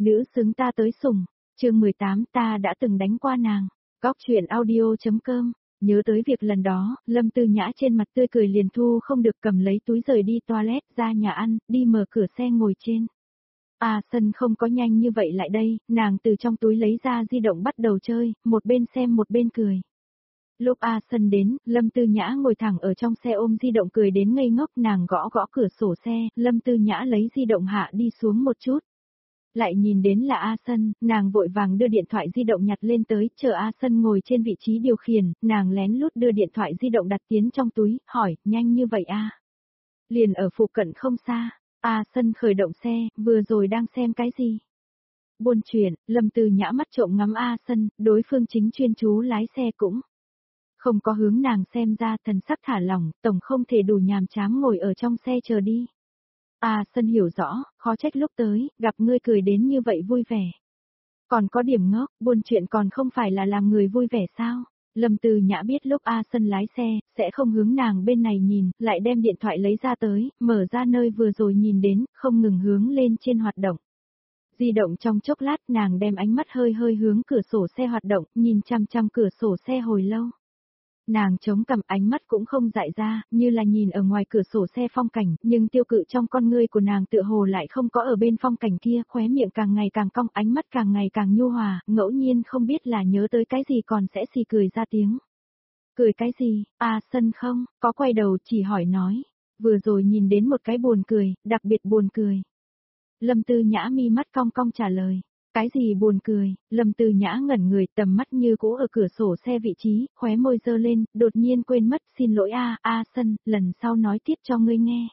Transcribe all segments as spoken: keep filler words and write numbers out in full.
Nữ xứng ta tới sủng. Chương mười tám ta đã từng đánh qua nàng. Góc truyện audio.com. Nhớ tới việc lần đó, Lâm Tư Nhã trên mặt tươi cười liền thu không được, cầm lấy túi rời đi toilet, ra nhà ăn, đi mở cửa xe ngồi trên. A Sân không có nhanh như vậy lại đây, nàng từ trong túi lấy ra di động bắt đầu chơi, một bên xem một bên cười. Lúc A Sân đến, Lâm Tư Nhã ngồi thẳng ở trong xe ôm di động cười đến ngây ngốc, nàng gõ gõ cửa sổ xe, Lâm Tư Nhã lấy di động hạ đi xuống một chút. Lại nhìn đến là A Sân, nàng vội vàng đưa điện thoại di động nhặt lên tới, chờ A Sân ngồi trên vị trí điều khiển, nàng lén lút đưa điện thoại di động đặt tiến trong túi, hỏi, nhanh như vậy a? Liền ở phụ cận không xa. A Sân khởi động xe, vừa rồi đang xem cái gì? Buôn chuyện, Lâm Tư Nhã mắt trộm ngắm A Sân, đối phương chính chuyên chú lái xe cũng không có hướng nàng xem ra, thần sắc thả lỏng, tổng không thể đủ nhàm chán ngồi ở trong xe chờ đi. A Sân hiểu rõ, khó trách lúc tới, gặp ngươi cười đến như vậy vui vẻ. Còn có điểm ngốc, buôn chuyện còn không phải là làm người vui vẻ sao? Lâm Tư Nhã biết lúc A Sân lái xe, sẽ không hướng nàng bên này nhìn, lại đem điện thoại lấy ra tới, mở ra nơi vừa rồi nhìn đến, không ngừng hướng lên trên hoạt động. Di động trong chốc lát, nàng đem ánh mắt hơi hơi hướng cửa sổ xe hoạt động, nhìn chăm chăm cửa sổ xe hồi lâu. Nàng chống cằm, ánh mắt cũng không dại ra, như là nhìn ở ngoài cửa sổ xe phong cảnh, nhưng tiêu cự trong con ngươi của nàng tựa hồ lại không có ở bên phong cảnh kia, khóe miệng càng ngày càng cong, ánh mắt càng ngày càng nhu hòa, ngẫu nhiên không biết là nhớ tới cái gì còn sẽ xì cười ra tiếng. Cười cái gì? A Sân không, có quay đầu chỉ hỏi nói, vừa rồi nhìn đến một cái buồn cười, đặc biệt buồn cười. Lâm Tư Nhã mi mắt cong cong trả lời. Cái gì buồn cười? Lâm Tư Nhã ngẩn người, tầm mắt như cũ ở cửa sổ xe vị trí, khóe môi giơ lên, đột nhiên quên mất, xin lỗi a, A Sân, lần sau nói tiếp cho ngươi nghe.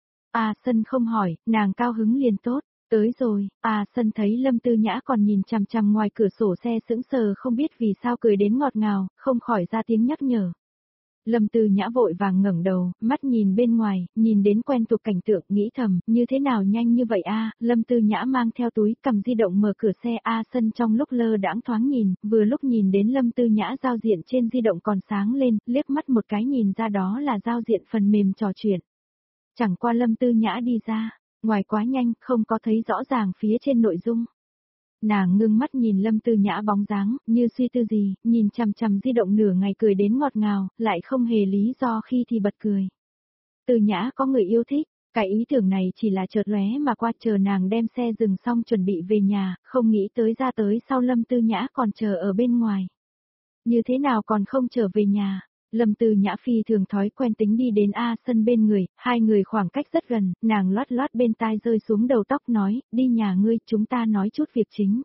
A Sân không hỏi, nàng cao hứng liền tốt, tới rồi. A Sân thấy Lâm Tư Nhã còn nhìn chằm chằm ngoài cửa sổ xe sững sờ không biết vì sao cười đến ngọt ngào, không khỏi ra tiếng nhắc nhở. Lâm Tư Nhã vội vàng ngẩng đầu, mắt nhìn bên ngoài, nhìn đến quen thuộc cảnh tượng, nghĩ thầm, như thế nào nhanh như vậy a? Lâm Tư Nhã mang theo túi, cầm di động mở cửa xe. A Sân trong lúc lơ đãng thoáng nhìn, vừa lúc nhìn đến Lâm Tư Nhã giao diện trên di động còn sáng lên, liếc mắt một cái nhìn ra đó là giao diện phần mềm trò chuyện. Chẳng qua Lâm Tư Nhã đi ra, ngoài quá nhanh, không có thấy rõ ràng phía trên nội dung. Nàng ngưng mắt nhìn Lâm Tư Nhã bóng dáng, như suy tư gì, nhìn chằm chằm di động nửa ngày cười đến ngọt ngào, lại không hề lý do khi thì bật cười. Tư Nhã có người yêu thích, cái ý tưởng này chỉ là chợt lóe mà qua, chờ nàng đem xe dừng xong chuẩn bị về nhà, không nghĩ tới ra tới sau Lâm Tư Nhã còn chờ ở bên ngoài. Như thế nào còn không trở về nhà? Lâm Tư Nhã phi thường thói quen tính đi đến A Sân bên người, hai người khoảng cách rất gần, nàng loát loát bên tai rơi xuống đầu tóc nói, đi nhà ngươi, chúng ta nói chút việc chính.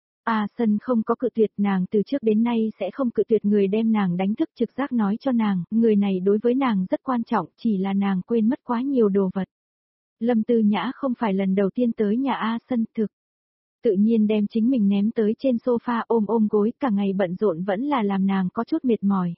A Sân không có cự tuyệt, nàng từ trước đến nay sẽ không cự tuyệt người đem nàng đánh thức, trực giác nói cho nàng, người này đối với nàng rất quan trọng, chỉ là nàng quên mất quá nhiều đồ vật. Lâm Tư Nhã không phải lần đầu tiên tới nhà A Sân, thực. Tự nhiên đem chính mình ném tới trên sofa ôm ôm gối, cả ngày bận rộn vẫn là làm nàng có chút mệt mỏi.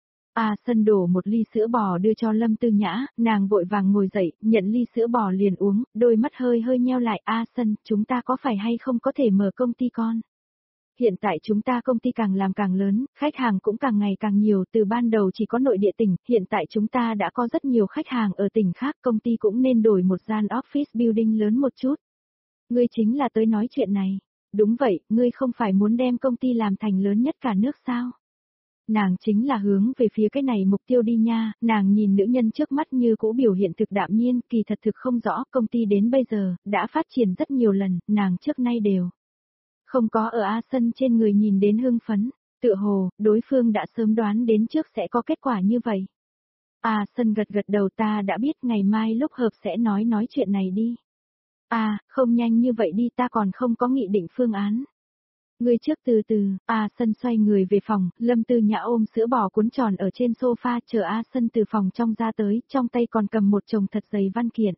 A Sân đổ một ly sữa bò đưa cho Lâm Tư Nhã, nàng vội vàng ngồi dậy, nhận ly sữa bò liền uống, đôi mắt hơi hơi nheo lại. A Sân, chúng ta có phải hay không có thể mở công ty con? Hiện tại chúng ta công ty càng làm càng lớn, khách hàng cũng càng ngày càng nhiều, từ ban đầu chỉ có nội địa tỉnh, hiện tại chúng ta đã có rất nhiều khách hàng ở tỉnh khác, công ty cũng nên đổi một gian office building lớn một chút. Ngươi chính là tới nói chuyện này. Đúng vậy, ngươi không phải muốn đem công ty làm thành lớn nhất cả nước sao? Nàng chính là hướng về phía cái này mục tiêu đi nha, nàng nhìn nữ nhân trước mắt như cũ biểu hiện thực đạm nhiên, kỳ thật thực không rõ, công ty đến bây giờ, đã phát triển rất nhiều lần, nàng trước nay đều không có ở A Sân trên người nhìn đến hưng phấn, tựa hồ, đối phương đã sớm đoán đến trước sẽ có kết quả như vậy. A Sân gật gật đầu, ta đã biết, ngày mai lúc hợp sẽ nói nói chuyện này đi. À, không nhanh như vậy đi, ta còn không có nghị định phương án. Ngươi trước từ từ. A Sân xoay người về phòng, Lâm Tư Nhã ôm sữa bò cuốn tròn ở trên sofa chờ A Sân từ phòng trong ra tới, trong tay còn cầm một chồng thật dày văn kiện.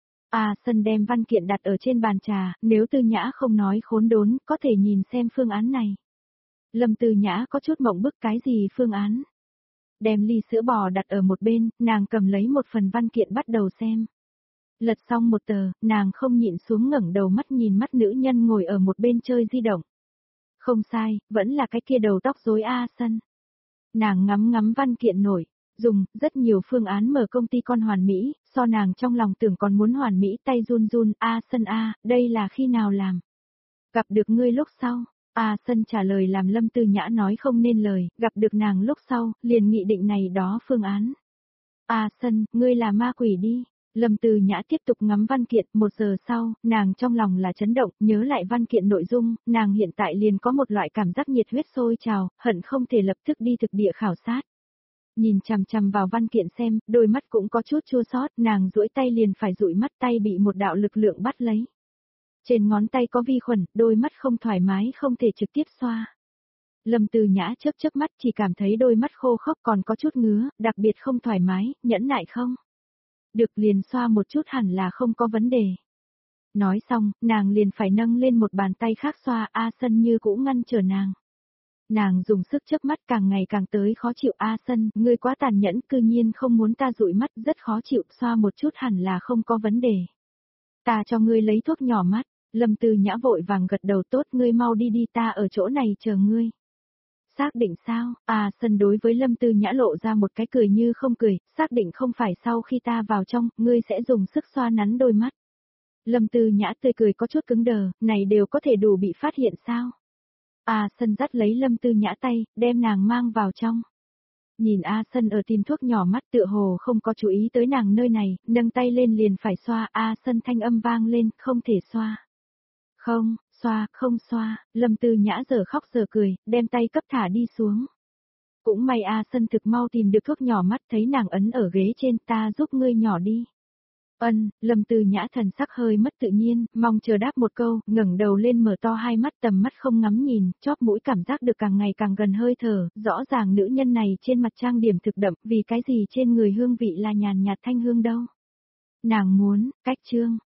A Sân đem văn kiện đặt ở trên bàn trà, nếu Tư Nhã không nói khốn đốn, có thể nhìn xem phương án này. Lâm Tư Nhã có chút mộng bức, cái gì phương án? Đem ly sữa bò đặt ở một bên, nàng cầm lấy một phần văn kiện bắt đầu xem. Lật xong một tờ, nàng không nhịn xuống ngẩng đầu mắt nhìn mắt nữ nhân ngồi ở một bên chơi di động. Không sai, vẫn là cái kia đầu tóc rối A Sân. Nàng ngắm ngắm văn kiện nổi, dùng rất nhiều phương án mở công ty con hoàn mỹ, so nàng trong lòng tưởng còn muốn hoàn mỹ, tay run run. A Sân A, đây là khi nào làm? Gặp được ngươi lúc sau. A Sân trả lời làm Lâm Tư Nhã nói không nên lời, gặp được nàng lúc sau, liền nghị định này đó phương án. A Sân, ngươi là ma quỷ đi. Lâm Tư Nhã tiếp tục ngắm văn kiện, một giờ sau, nàng trong lòng là chấn động, nhớ lại văn kiện nội dung, nàng hiện tại liền có một loại cảm giác nhiệt huyết sôi trào, hận không thể lập tức đi thực địa khảo sát. Nhìn chằm chằm vào văn kiện xem, đôi mắt cũng có chút chua xót, nàng duỗi tay liền phải dụi mắt, tay bị một đạo lực lượng bắt lấy. Trên ngón tay có vi khuẩn, đôi mắt không thoải mái không thể trực tiếp xoa. Lâm Tư Nhã chớp chớp mắt chỉ cảm thấy đôi mắt khô khốc còn có chút ngứa, đặc biệt không thoải mái, nhẫn nại không? Được liền xoa một chút hẳn là không có vấn đề. Nói xong, nàng liền phải nâng lên một bàn tay khác xoa, A Sân như cũ ngăn trở nàng. Nàng dùng sức chớp mắt càng ngày càng tới khó chịu. A Sân, ngươi quá tàn nhẫn, cư nhiên không muốn ta dụi mắt, rất khó chịu, xoa một chút hẳn là không có vấn đề. Ta cho ngươi lấy thuốc nhỏ mắt. Lâm Tư Nhã vội vàng gật đầu, tốt, ngươi mau đi đi, ta ở chỗ này chờ ngươi. Xác định sao? A Sân đối với Lâm Tư Nhã lộ ra một cái cười như không cười, xác định không phải sau khi ta vào trong, ngươi sẽ dùng sức xoa nắn đôi mắt. Lâm Tư Nhã tươi cười có chút cứng đờ, này đều có thể đủ bị phát hiện sao? A Sân dắt lấy Lâm Tư Nhã tay, đem nàng mang vào trong. Nhìn A Sân ở tìm thuốc nhỏ mắt tựa hồ không có chú ý tới nàng nơi này, nâng tay lên liền phải xoa, A Sân thanh âm vang lên, không thể xoa. Không, xoa, không xoa, Lâm Tư Nhã giờ khóc giờ cười, đem tay cấp thả đi xuống. Cũng may A Sân thực mau tìm được thuốc nhỏ mắt, thấy nàng ấn ở ghế trên, ta giúp ngươi nhỏ đi. Ân, Lâm Tư Nhã thần sắc hơi mất tự nhiên, mong chờ đáp một câu, ngẩng đầu lên mở to hai mắt, tầm mắt không ngắm nhìn, chóp mũi cảm giác được càng ngày càng gần hơi thở, rõ ràng nữ nhân này trên mặt trang điểm thực đậm, vì cái gì trên người hương vị là nhàn nhạt thanh hương đâu. Nàng muốn, cách trương,